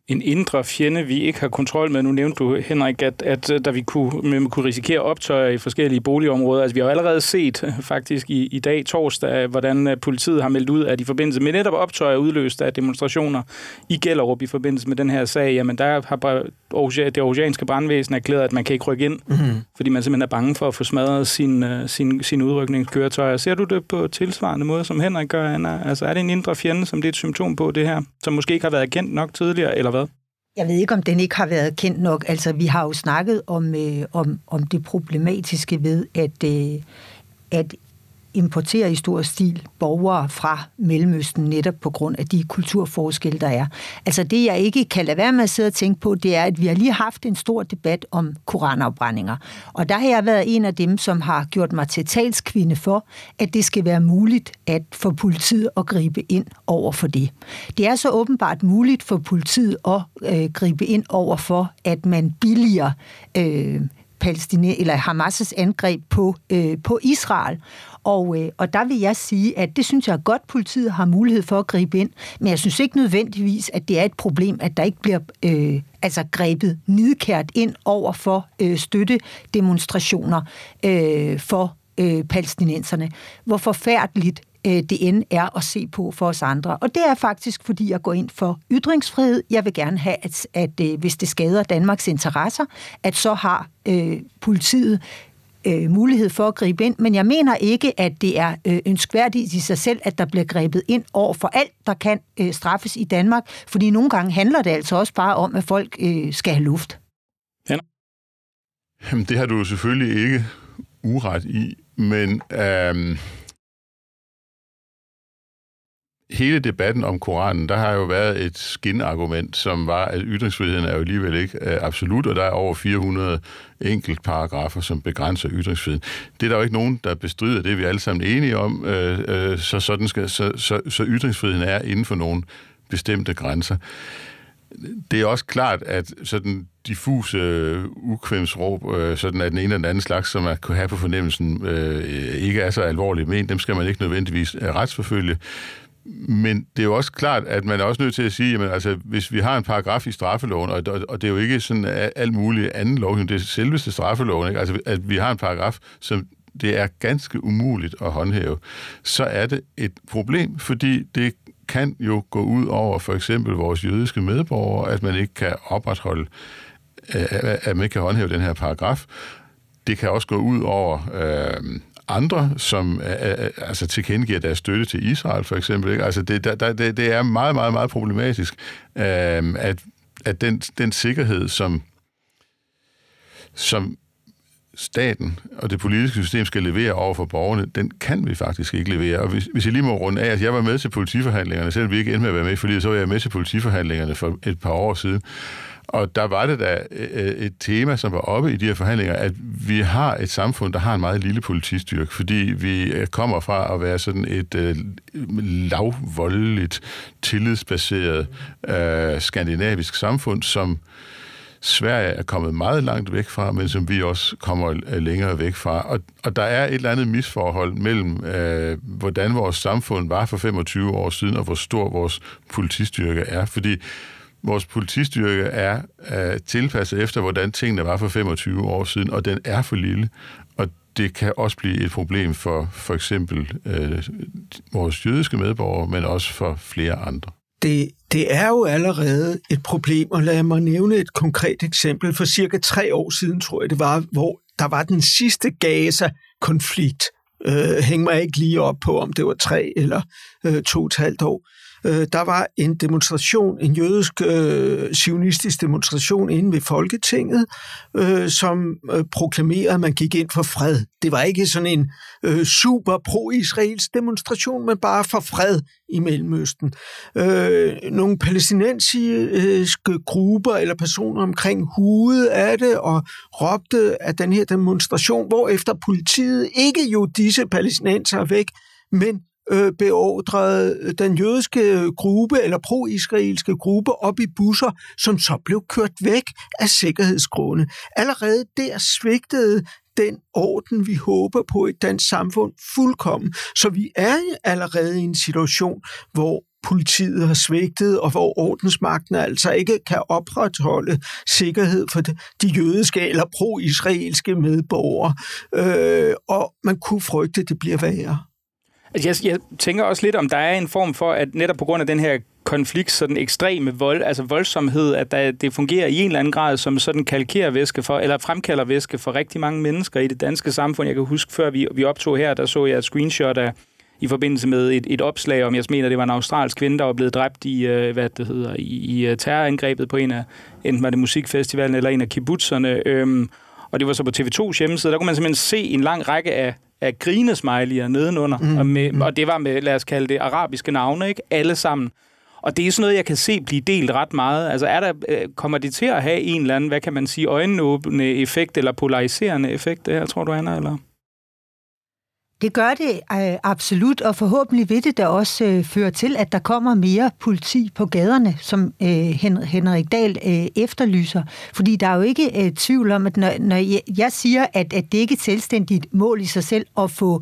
en indre fjende, vi ikke har kontrol med. Nu nævnte du, Henrik, at, at der vi kunne, man kunne risikere optøjer i forskellige boligområder. Altså, vi har jo allerede set faktisk i, i dag torsdag, hvordan politiet har meldt ud, at i forbindelse med netop optøjer udløst af demonstrationer i Gellerup i forbindelse med den her sag, jamen der har det aarhusianske brandvæsen erklæret, at man kan ikke rykke ind, mm-hmm. fordi man simpelthen er bange for at få smadret sine sin, sin udrykningskøretøjer. Ser du det på tilsvarende måde, som Henrik gør, Anna? Altså, er det en indre fjende, som det er et symptom på det her, som måske ikke har været kendt nok tidligere, eller hvad? Jeg ved ikke, om den ikke har været kendt nok. Altså, vi har jo snakket om, øh, om, om det problematiske ved, at, øh, at importere i stor stil borgere fra Mellemøsten netop på grund af de kulturforskelle, der er. Altså, det jeg ikke kan lade være med at sidde og tænke på, det er, at vi har lige haft en stor debat om koranafbrændinger. Og der har jeg været en af dem, som har gjort mig til talskvinde for, at det skal være muligt at få politiet at gribe ind over for det. Det er så åbenbart muligt for politiet at øh, gribe ind over for, at man billiger øh, Palæstina eller Hamas' angreb på, øh, på Israel. Og, øh, og der vil jeg sige, at det synes jeg godt, politiet har mulighed for at gribe ind, men jeg synes ikke nødvendigvis, at det er et problem, at der ikke bliver øh, altså grebet nidkært ind over for øh, støttedemonstrationer øh, for øh, palæstinenserne. Hvor forfærdeligt øh, det end er at se på for os andre. Og det er faktisk, fordi jeg går ind for ytringsfrihed. Jeg vil gerne have, at, at øh, hvis det skader Danmarks interesser, at så har øh, politiet Øh, mulighed for at gribe ind, men jeg mener ikke, at det er øh, ønskværdigt i sig selv, at der bliver grebet ind over for alt, der kan øh, straffes i Danmark, fordi nogle gange handler det altså også bare om, at folk øh, skal have luft. Ja. Jamen, det har du selvfølgelig ikke uret i, men øhm, hele debatten om Koranen, der har jo været et skinargument, som var, at ytringsfriheden er jo alligevel ikke øh, absolut, og der er over fire hundrede enkelt paragrafer, som begrænser ytringsfriheden. Det er der jo ikke nogen, der bestrider, det er vi alle sammen enige om, øh, øh, så, sådan skal, så, så, så ytringsfriheden er inden for nogle bestemte grænser. Det er også klart, at sådan diffuse øh, ukvemsråb, øh, sådan af den ene eller den anden slags, som man kunne have på fornemmelsen, øh, ikke er så alvorligt ment, dem skal man ikke nødvendigvis øh, retsforfølge. Men det er jo også klart, at man er også nødt til at sige, at altså, hvis vi har en paragraf i straffeloven, og, og, og det er jo ikke sådan alt muligt anden lovgivning, det er selveste straffeloven, ikke? Altså, at vi har en paragraf, som det er ganske umuligt at håndhæve, så er det et problem, fordi det kan jo gå ud over for eksempel vores jødiske medborgere, at man ikke kan opretholde, at man ikke kan håndhæve den her paragraf. Det kan også gå ud over øh, andre, som øh, altså tilkendegiver deres støtte til Israel, for eksempel. Ikke? Altså det, der, det, det er meget, meget, meget problematisk, øh, at, at den, den sikkerhed, som, som staten og det politiske system skal levere over for borgerne, den kan vi faktisk ikke levere. Og hvis, hvis jeg lige må runde af, altså jeg var med til politiforhandlingerne, selvom vi ikke endte med at være med, fordi så var jeg med til politiforhandlingerne for et par år siden. Og der var det da et tema, som var oppe i de her forhandlinger, at vi har et samfund, der har en meget lille politistyrke, fordi vi kommer fra at være sådan et øh, lavvoldeligt, tillidsbaseret øh, skandinavisk samfund, som Sverige er kommet meget langt væk fra, men som vi også kommer længere væk fra. Og, og der er et eller andet misforhold mellem, øh, hvordan vores samfund var for femogtyve år siden, og hvor stor vores politistyrke er. Fordi vores politistyrke er øh, tilpasset efter, hvordan tingene var for femogtyve år siden, og den er for lille. Og det kan også blive et problem for for eksempel øh, vores jødiske medborgere, men også for flere andre. Det, det er jo allerede et problem, og lad mig nævne et konkret eksempel. For cirka tre år siden, tror jeg det var, hvor der var den sidste Gaza-konflikt. Øh, hæng mig ikke lige op på, om det var tre eller øh, to og et halvt år. Øh, der var en demonstration, en jødisk øh, zionistisk demonstration inde ved Folketinget, øh, som øh, proklamerede, at man gik ind for fred. Det var ikke sådan en øh, super pro-israelsk demonstration, men bare for fred i Mellemøsten. Øh, nogle palæstinensiske grupper eller personer omkring hudet af det og råbte af den her demonstration, hvorefter politiet ikke jo disse palæstinensere væk, men beordrede den jødiske gruppe eller pro-israelske gruppe op i busser, som så blev kørt væk af sikkerhedsgrunde. Allerede der svigtede den orden, vi håber på i et dansk samfund, fuldkommen. Så vi er allerede i en situation, hvor politiet har svigtet, og hvor ordensmagten altså ikke kan opretholde sikkerhed for de jødiske eller pro-israelske medborgere. Øh, og man kunne frygte, at det bliver værre. Jeg, jeg tænker også lidt, om der er en form for, at netop på grund af den her konflikt, sådan ekstreme vold, altså voldsomhed, at der, det fungerer i en eller anden grad som sådan kalkervæske for, eller fremkalder væske for rigtig mange mennesker i det danske samfund. Jeg kan huske, før vi, vi optog her, der så jeg et screenshot af, i forbindelse med et, et opslag om, jeg mener, det var en australsk kvinde, der var blevet dræbt i, hvad det hedder, i, i terrorangrebet på en af, enten var det musikfestivalen eller en af kibbutzerne, øhm, og det var så på T V to's hjemmeside. Der kunne man simpelthen se en lang række af af grinesmiley'er nedenunder, mm, og, med, mm. og det var med, lad os kalde det, arabiske navne, ikke? Alle sammen. Og det er sådan noget, jeg kan se blive delt ret meget. Altså, er der, kommer det til at have en eller anden, hvad kan man sige, øjenåbende effekt, eller polariserende effekt, det her, tror du, Anna, eller? Det gør det øh, absolut, og forhåbentlig vil det da også øh, føre til, at der kommer mere politi på gaderne, som øh, Henrik Dahl øh, efterlyser. Fordi der er jo ikke øh, tvivl om, at når, når jeg, jeg siger, at, at det ikke er et selvstændigt mål i sig selv at få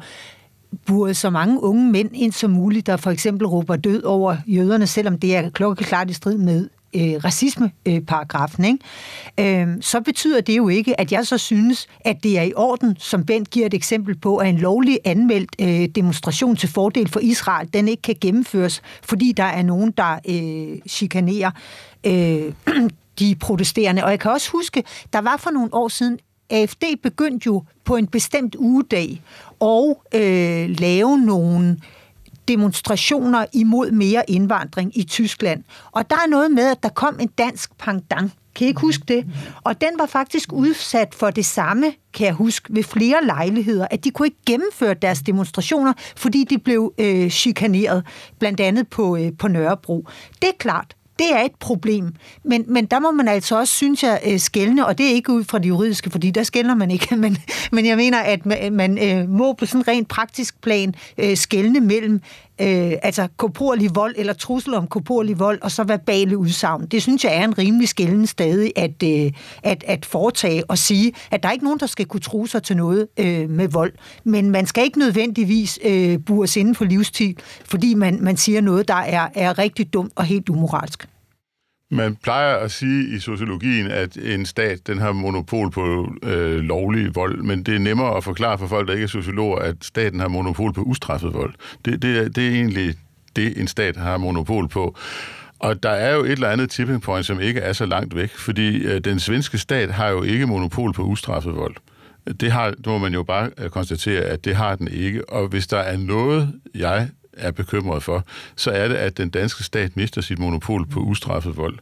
buret så mange unge mænd ind som muligt, der for eksempel råber død over jøderne, selvom det er klokkeklart i strid med Øh, racismeparagrafen, ikke? Øh, så betyder det jo ikke, at jeg så synes, at det er i orden, som Bent giver et eksempel på, at en lovlig anmeldt øh, demonstration til fordel for Israel, den ikke kan gennemføres, fordi der er nogen, der øh, chikanerer øh, de protesterende. Og jeg kan også huske, der var for nogle år siden, A F D begyndte jo på en bestemt ugedag at øh, lave nogle demonstrationer imod mere indvandring i Tyskland. Og der er noget med, at der kom en dansk pendant. Kan I ikke huske det? Og den var faktisk udsat for det samme, kan jeg huske, ved flere lejligheder, at de kunne ikke gennemføre deres demonstrationer, fordi de blev øh, chikaneret, blandt andet på, øh, på Nørrebro. Det er klart. Det er et problem. Men, men der må man altså også, synes jeg, skelne, og det er ikke ud fra det juridiske, fordi der skelner man ikke, men, men jeg mener, at man, man øh, må på sådan en rent praktisk plan øh, skelne mellem øh, altså korporlig vold eller trussel om korporlig vold, og så verbale udsagn. Det synes jeg er en rimelig skelnen stadig at, øh, at, at foretage og sige, at der er ikke nogen, der skal kunne true sig til noget øh, med vold. Men man skal ikke nødvendigvis øh, bures inden for livstid, fordi man, man siger noget, der er, er rigtig dumt og helt umoralsk. Man plejer at sige i sociologien, at en stat den har monopol på øh, lovlig vold, men det er nemmere at forklare for folk, der ikke er sociologer, at staten har monopol på ustraffet vold. Det, det, er, det er egentlig det, en stat har monopol på. Og der er jo et eller andet tipping point, som ikke er så langt væk, fordi øh, den svenske stat har jo ikke monopol på ustraffet vold. Det, har, det må man jo bare konstatere, at det har den ikke. Og hvis der er noget, jeg er bekymret for, så er det, at den danske stat mister sit monopol på ustraffet vold.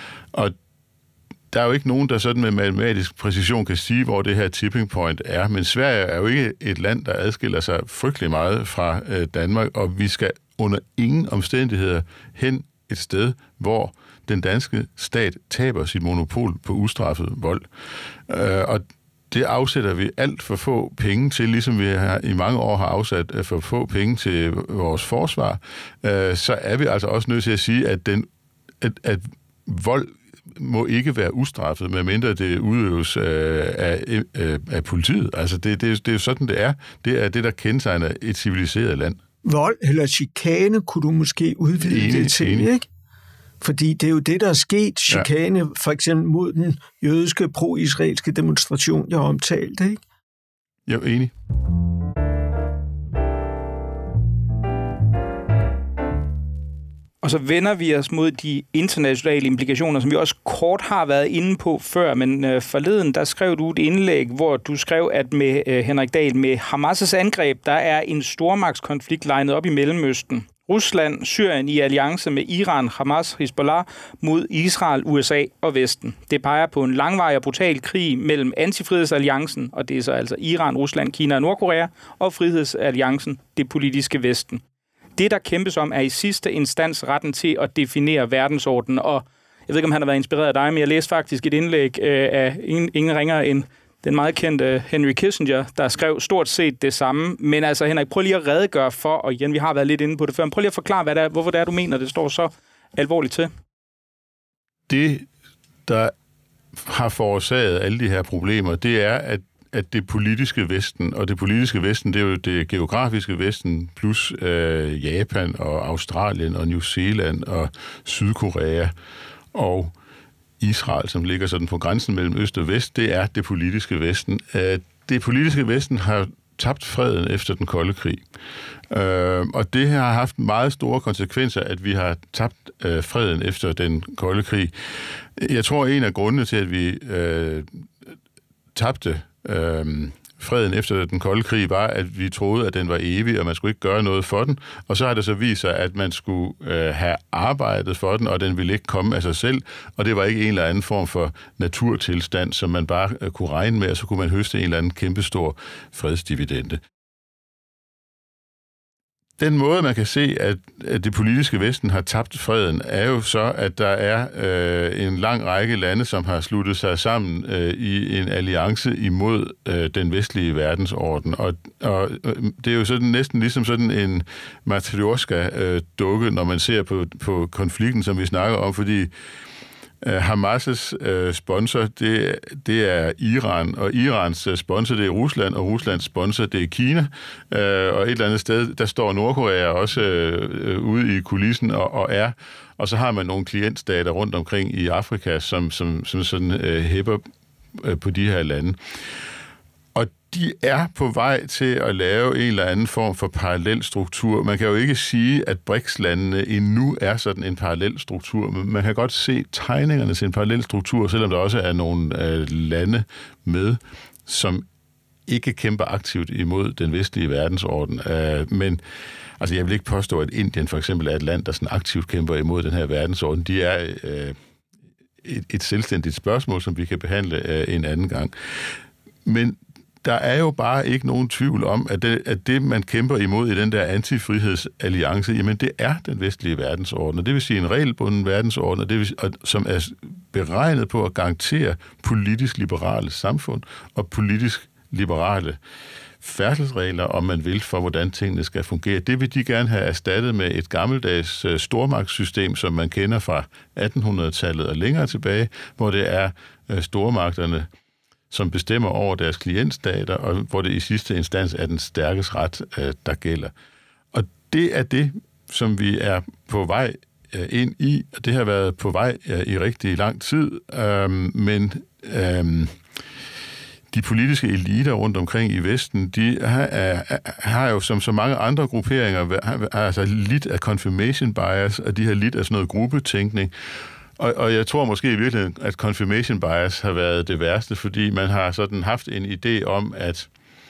Og der er jo ikke nogen, der sådan med matematisk præcision kan sige, hvor det her tipping point er, men Sverige er jo ikke et land, der adskiller sig frygtelig meget fra øh, Danmark, og vi skal under ingen omstændigheder hen et sted, hvor den danske stat taber sit monopol på ustraffet vold. Øh, og det afsætter vi alt for få penge til, ligesom vi har, i mange år har afsat for få penge til vores forsvar. Øh, så er vi altså også nødt til at sige, at, den, at, at vold må ikke være ustraffet, medmindre det udøves øh, af, øh, af politiet. Altså det, det, det er jo sådan, det er. Det er det, der kendetegner et civiliseret land. Vold eller chikane kunne du måske udvide enig, det til, enig. Ikke? Fordi det er jo det, der er sket, chikane, ja. For eksempel mod den jødiske pro-israelske demonstration, jeg omtalte, ikke? Jeg er enig. Og så vender vi os mod de internationale implikationer, som vi også kort har været inde på før, men øh, forleden, der skrev du et indlæg, hvor du skrev, at med øh, Henrik Dahl, med Hamas' angreb, der er en stormagtskonflikt legnet op i Mellemøsten. Rusland, Syrien i alliance med Iran, Hamas, Hezbollah mod Israel, U S A og Vesten. Det peger på en langvarig og brutal krig mellem Antifrihedsalliancen, og det er så altså Iran, Rusland, Kina og Nordkorea, og Frihedsalliancen, det politiske Vesten. Det, der kæmpes om, er i sidste instans retten til at definere verdensordenen, og jeg ved ikke, om han har været inspireret af dig, men jeg læste faktisk et indlæg øh, af ingen, ingen ringere end den meget kendte Henry Kissinger, der skrev stort set det samme. Men altså, Henrik, prøv lige at redegøre for, og igen, vi har været lidt inde på det før, men prøv lige at forklare, hvad det er, hvorfor det er, du mener, det står så alvorligt til. Det, der har forårsaget alle de her problemer, det er, at at det politiske Vesten, og det politiske Vesten, det er jo det geografiske Vesten, plus øh, Japan og Australien og New Zealand og Sydkorea og Israel, som ligger sådan på grænsen mellem øst og vest, det er det politiske Vesten. Øh, det politiske Vesten har tabt freden efter den kolde krig. Øh, og det har haft meget store konsekvenser, at vi har tabt øh, freden efter den kolde krig. Jeg tror, en af grundene til, at vi øh, tabte øh, freden efter den kolde krig, var, at vi troede, at den var evig, og man skulle ikke gøre noget for den. Og så har det så vist sig, at man skulle øh, have arbejdet for den, og den ville ikke komme af sig selv. Og det var ikke en eller anden form for naturtilstand, som man bare øh, kunne regne med, og så kunne man høste en eller anden kæmpestor fredsdividende. Den måde, man kan se, at, at det politiske Vesten har tabt freden, er jo så, at der er øh, en lang række lande, som har sluttet sig sammen øh, i en alliance imod øh, den vestlige verdensorden. Og, og det er jo sådan næsten ligesom sådan en matryoshka-dukke, når man ser på, på konflikten, som vi snakker om, fordi Hamas' øh, sponsor, det, det er Iran, og Irans sponsor, det er Rusland, og Ruslands sponsor, det er Kina. Øh, og et eller andet sted, der står Nordkorea også øh, ude i kulissen og, og er, og så har man nogle klientstater rundt omkring i Afrika, som, som, som sådan øh, hæpper øh, på de her lande. Og de er på vej til at lave en eller anden form for parallel struktur. Man kan jo ikke sige, at B R I C S-landene endnu er sådan en parallel struktur, men man kan godt se tegningerne til en parallel struktur, selvom der også er nogle øh, lande med, som ikke kæmper aktivt imod den vestlige verdensorden. Øh, men altså, jeg vil ikke påstå, at Indien for eksempel er et land, der sådan aktivt kæmper imod den her verdensorden. De er øh, et, et selvstændigt spørgsmål, som vi kan behandle øh, en anden gang. Men der er jo bare ikke nogen tvivl om, at det, at det, man kæmper imod i den der antifrihedsalliance, jamen det er den vestlige verdensorden, og det vil sige en regelbunden verdensorden, og det vil, og, som er beregnet på at garantere politisk liberale samfund og politisk liberale færdselsregler, om man vil, for hvordan tingene skal fungere. Det vil de gerne have erstattet med et gammeldags uh, stormagtssystem, som man kender fra attenhundredetallet og længere tilbage, hvor det er uh, stormagterne, som bestemmer over deres klientstater, og hvor det i sidste instans er den stærkes ret, der gælder. Og det er det, som vi er på vej ind i, og det har været på vej i rigtig lang tid, men de politiske eliter rundt omkring i Vesten, de har, har jo som så mange andre grupperinger har altså lidt af confirmation bias, og de har lidt af sådan noget gruppetænkning. Og, og jeg tror måske i virkeligheden, at confirmation bias har været det værste, fordi man har sådan haft en idé om, at,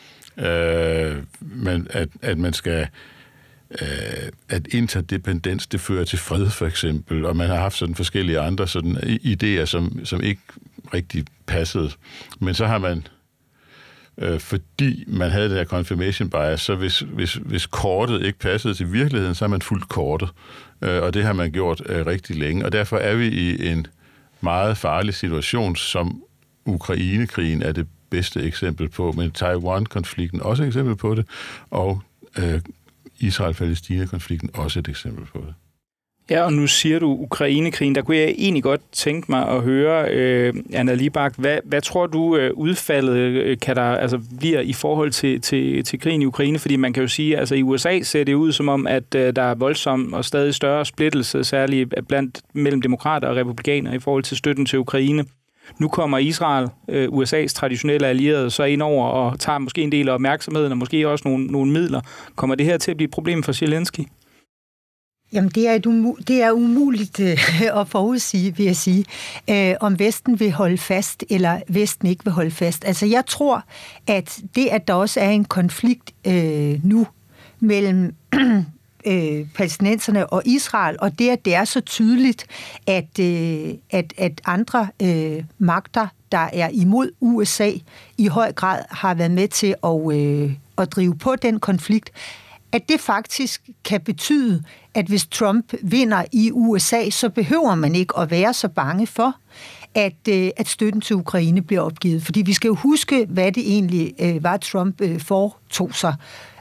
øh, man, at, at man skal, øh, at interdependens, det fører til fred for eksempel, og man har haft sådan forskellige andre sådan idéer, som, som ikke rigtig passede. Men så har man, øh, fordi man havde det her confirmation bias, så hvis, hvis, hvis kortet ikke passede til virkeligheden, så har man fulgt kortet. Og det har man gjort øh, rigtig længe. Og derfor er vi i en meget farlig situation, som Ukraine-krigen er det bedste eksempel på, men Taiwan-konflikten også et eksempel på det, og øh, Israel-Palæstina-konflikten også et eksempel på det. Ja, og nu siger du Ukraine-krigen. Der kunne jeg egentlig godt tænke mig at høre, øh, Anna Libak, hvad, hvad tror du øh, udfaldet øh, kan der, altså, bliver i forhold til, til, til krigen i Ukraine? Fordi man kan jo sige, altså i U S A ser det ud som om, at øh, der er voldsom og stadig større splittelse, særligt blandt mellem demokrater og republikanere i forhold til støtten til Ukraine. Nu kommer Israel, øh, U S A's traditionelle allierede, så ind over og tager måske en del af opmærksomheden og måske også nogle, nogle midler. Kommer det her til at blive et problem for Zelensky? Jamen, det er, et umu- det er umuligt øh, at forudsige, vil jeg sige, øh, om Vesten vil holde fast, eller Vesten ikke vil holde fast. Altså, jeg tror, at det, at der også er en konflikt øh, nu mellem øh, palæstinenserne og Israel, og det, at det er så tydeligt, at, øh, at, at andre øh, magter, der er imod U S A, i høj grad har været med til at, øh, at drive på den konflikt, at det faktisk kan betyde, at hvis Trump vinder i U S A, så behøver man ikke at være så bange for, at, at støtten til Ukraine bliver opgivet. Fordi vi skal jo huske, hvad det egentlig var, Trump foretog sig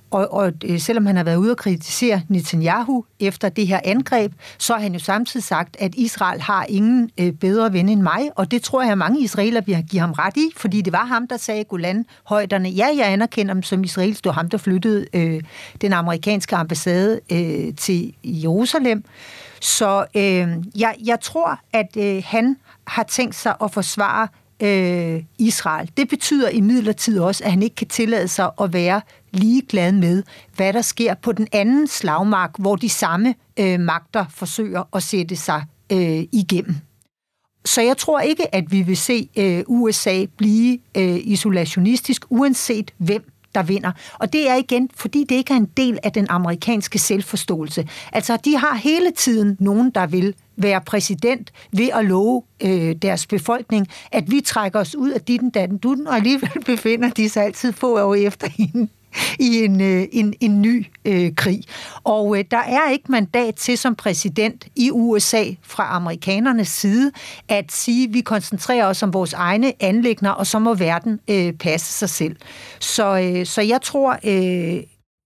og, og selvom han har været ude og kritisere Netanyahu efter det her angreb, så har han jo samtidig sagt, at Israel har ingen øh, bedre ven end mig, og det tror jeg, at mange israeler vil give ham ret i, fordi det var ham, der sagde Golan-højderne. Ja, jeg anerkender ham som israelsk, det var ham, der flyttede øh, den amerikanske ambassade øh, til Jerusalem. Så øh, jeg, jeg tror, at øh, han har tænkt sig at forsvare øh, Israel. Det betyder imidlertid også, at han ikke kan tillade sig at være ligeglad med, hvad der sker på den anden slagmark, hvor de samme øh, magter forsøger at sætte sig øh, igennem. Så jeg tror ikke, at vi vil se øh, U S A blive øh, isolationistisk, uanset hvem der vinder. Og det er igen, fordi det ikke er en del af den amerikanske selvforståelse. Altså, de har hele tiden nogen, der vil være præsident ved at love øh, deres befolkning, at vi trækker os ud af ditten, datten, dutten, og alligevel befinder de sig altid få år efter hende i en, øh, en, en ny øh, krig. Og øh, der er ikke mandat til som præsident i U S A fra amerikanernes side at sige, at vi koncentrerer os om vores egne anliggender, og så må verden øh, passe sig selv. Så, øh, så jeg tror øh,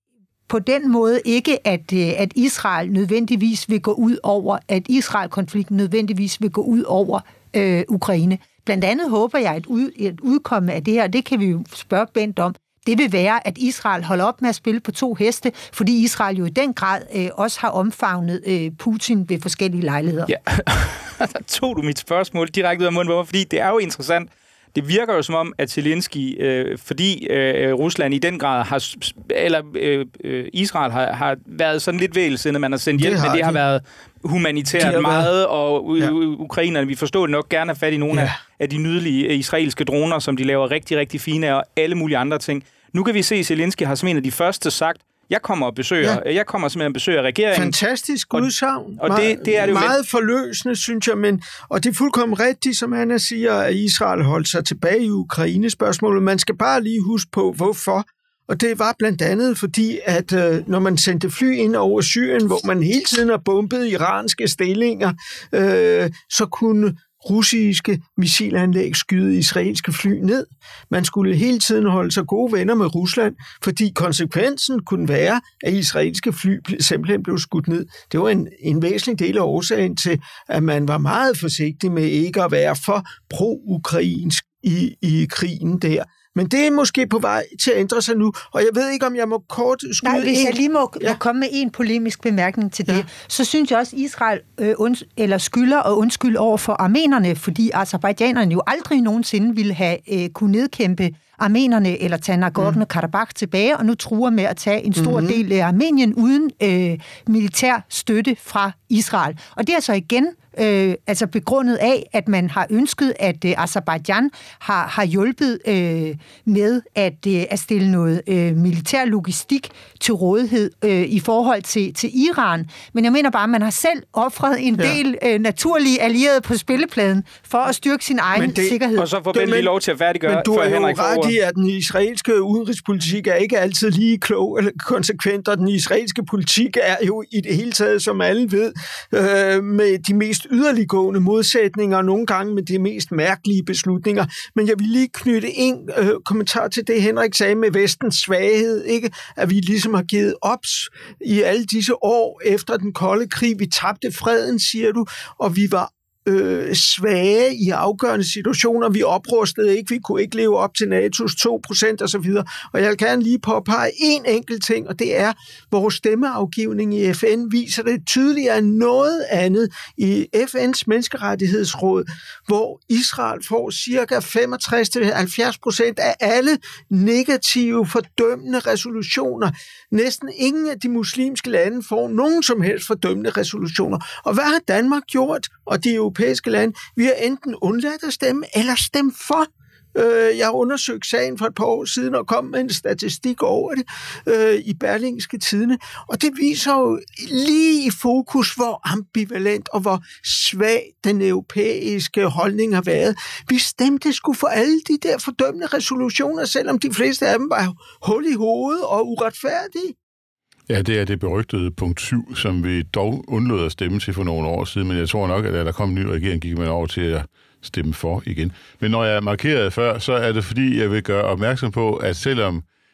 på den måde ikke, at, øh, at Israel nødvendigvis vil gå ud over, at Israel-konflikten nødvendigvis vil gå ud over øh, Ukraine. Blandt andet håber jeg, at ud, et udkomme af det her, det kan vi jo spørge Bent om, det vil være, at Israel holder op med at spille på to heste, fordi Israel jo i den grad øh, også har omfavnet øh, Putin ved forskellige lejligheder. Ja, der tog du mit spørgsmål direkte ud af munden, fordi det er jo interessant. Det virker jo som om, at Zelensky, øh, fordi øh, Rusland i den grad har, eller øh, Israel har, har været sådan lidt vægelsindet, man har sendt hjælp, men det de. har været humanitært har meget, været... og ja. ukrainerne, vi forstår det nok gerne have fat i nogle ja. af, af de nydelige israelske droner, som de laver rigtig, rigtig fine, og alle mulige andre ting. Nu kan vi se, at Zelensky har som en af de første sagt, jeg kommer og besøger, ja. jeg kommer simpelthen og besøger regeringen. Fantastisk udsagn. Og, og det, det er det jo meget med... forløsende, synes jeg, men og det er fuldkommen rigtigt, som Anna siger, at Israel holdt sig tilbage i Ukraine-spørgsmålet. Man skal bare lige huske på, hvorfor. Og det var blandt andet fordi, at øh, når man sendte fly ind over Syrien, hvor man hele tiden har bombet iranske stillinger, øh, så kunne russiske missilanlæg skyde israelske fly ned. Man skulle hele tiden holde sig gode venner med Rusland, fordi konsekvensen kunne være, at israelske fly simpelthen blev skudt ned. Det var en, en væsentlig del af årsagen til, at man var meget forsigtig med ikke at være for pro-ukrainsk i, i krigen der. Men det er måske på vej til at ændre sig nu, og jeg ved ikke, om jeg må kort skyde Nej, hvis en... jeg lige må, ja. må komme med en polemisk bemærkning til det, ja. så synes jeg også, at Israel øh, und, eller skylder og undskyld over for armenerne, fordi aserbajdsjanerne jo aldrig nogensinde ville have øh, kunne nedkæmpe armenerne eller tage Nagorno-Karabakh mm. tilbage, og nu truer med at tage en stor mm-hmm. del af Armenien uden øh, militær støtte fra Israel. Og det er så igen øh, altså begrundet af, at man har ønsket, at øh, Aserbajdsjan har, har hjulpet øh, med at, øh, at stille noget øh, militær logistik til rådighed øh, i forhold til, til Iran. Men jeg mener bare, at man har selv offret en ja. del øh, naturlige allierede på spillepladen for at styrke sin egen det, sikkerhed. Og så får Ben lige lov til at færdiggøre, for Henrik får i, at den israelske udenrigspolitik er ikke altid lige klog eller konsekvent, og den israelske politik er jo i det hele taget, som alle ved, øh, med de mest yderliggående modsætninger, og nogle gange med de mest mærkelige beslutninger. Men jeg vil lige knytte en øh, kommentar til det, Henrik sagde med vestens svaghed, ikke? At vi ligesom har givet ops i alle disse år efter den kolde krig. Vi tabte freden, siger du, og vi var Øh, svage i afgørende situationer. Vi oprustede ikke, vi kunne ikke leve op til NATO's to procent og så videre. Og jeg vil gerne lige påpege en enkelt ting, og det er, vores stemmeafgivning i F N viser det tydeligere end noget andet i F N's menneskerettighedsråd, hvor Israel får cirka femogtres til halvfjerds procent af alle negative, fordømmende resolutioner. Næsten ingen af de muslimske lande får nogen som helst fordømmende resolutioner. Og hvad har Danmark gjort? Og de europæiske lande, vi har enten undladt at stemme, eller stemme for. Jeg har undersøgt sagen for et par år siden, og kom med en statistik over det øh, i Berlingske Tidende, og det viser jo lige i fokus, hvor ambivalent og hvor svag den europæiske holdning har været. Vi stemte sgu for alle de der fordømmende resolutioner, selvom de fleste af dem var hul i hovedet og uretfærdige. Ja, det er det berygtede punkt syv, som vi dog undlod at stemme til for nogle år siden, men jeg tror nok, at da der kom en ny regering, gik man over til at stemme for igen. Men når jeg markerede før, så er det fordi, jeg vil gøre opmærksom på, at selvom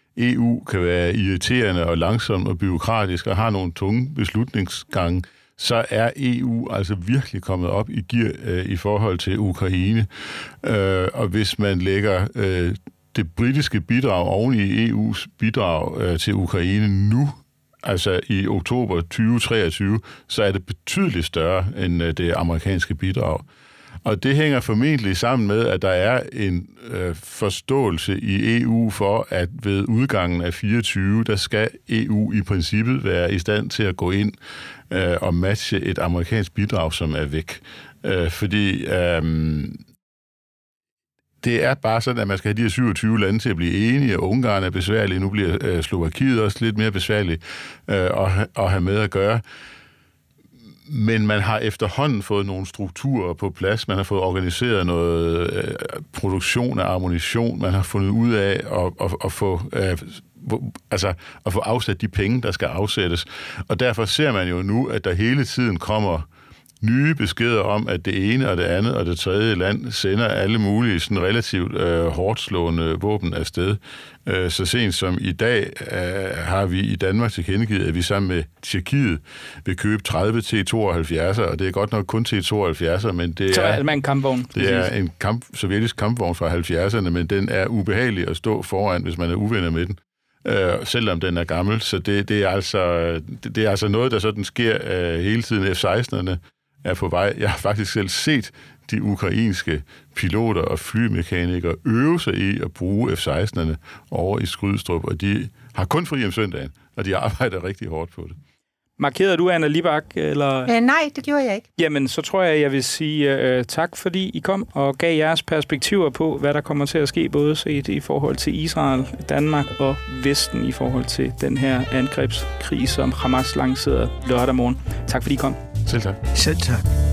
E U kan være irriterende og langsom og byråkratisk og har nogle tunge beslutningsgange, så er E U altså virkelig kommet op i gear øh, i forhold til Ukraine. Øh, og hvis man lægger øh, det britiske bidrag oven i E U's bidrag øh, til Ukraine nu, altså i oktober tyve treogtyve, så er det betydeligt større end øh, det amerikanske bidrag. Og det hænger formentlig sammen med, at der er en øh, forståelse i E U for, at ved udgangen af fireogtyve, der skal E U i princippet være i stand til at gå ind øh, og matche et amerikansk bidrag, som er væk. Øh, fordi øh, det er bare sådan, at man skal have de her syvogtyve lande til at blive enige, og Ungarn er besværlig, nu bliver øh, Slovakiet også lidt mere besværlig øh, at, at have med at gøre. Men man har efterhånden fået nogle strukturer på plads. Man har fået organiseret noget øh, produktion af ammunition. Man har fundet ud af at, at, at, få, øh, altså, at få afsat de penge, der skal afsættes. Og derfor ser man jo nu, at der hele tiden kommer nye beskeder om, at det ene og det andet og det tredje land sender alle mulige sådan relativt øh, hårdt slående våben afsted. Øh, så sent som i dag øh, har vi i Danmark tilkendegivet, at vi sammen med Tjekkiet vil købe tredive T tooghalvfjerdser, og det er godt nok kun T tooghalvfjerdser, men det så er, er en kampvogn. Det er en kamp, sovjetisk kampvogn fra halvfjerdserne, men den er ubehagelig at stå foran, hvis man er uvenner med den. Øh, selvom den er gammel, så det, det, er altså, det, det er altså noget, der sådan sker øh, hele tiden. F sekstenerne er på vej. Jeg har faktisk selv set de ukrainske piloter og flymekanikere øve sig i at bruge F sekstenerne over i Skrydstrup, og de har kun fri om søndagen, og de arbejder rigtig hårdt på det. Markerede du Anna Libak? Eller? Øh, nej, det gjorde jeg ikke. Jamen, så tror jeg, jeg vil sige uh, tak, fordi I kom og gav jeres perspektiver på, hvad der kommer til at ske, både set i forhold til Israel, Danmark og Vesten i forhold til den her angrebskrig, som Hamas lancerede lørdag morgen. Tak fordi I kom. Selv tak. Selv tak.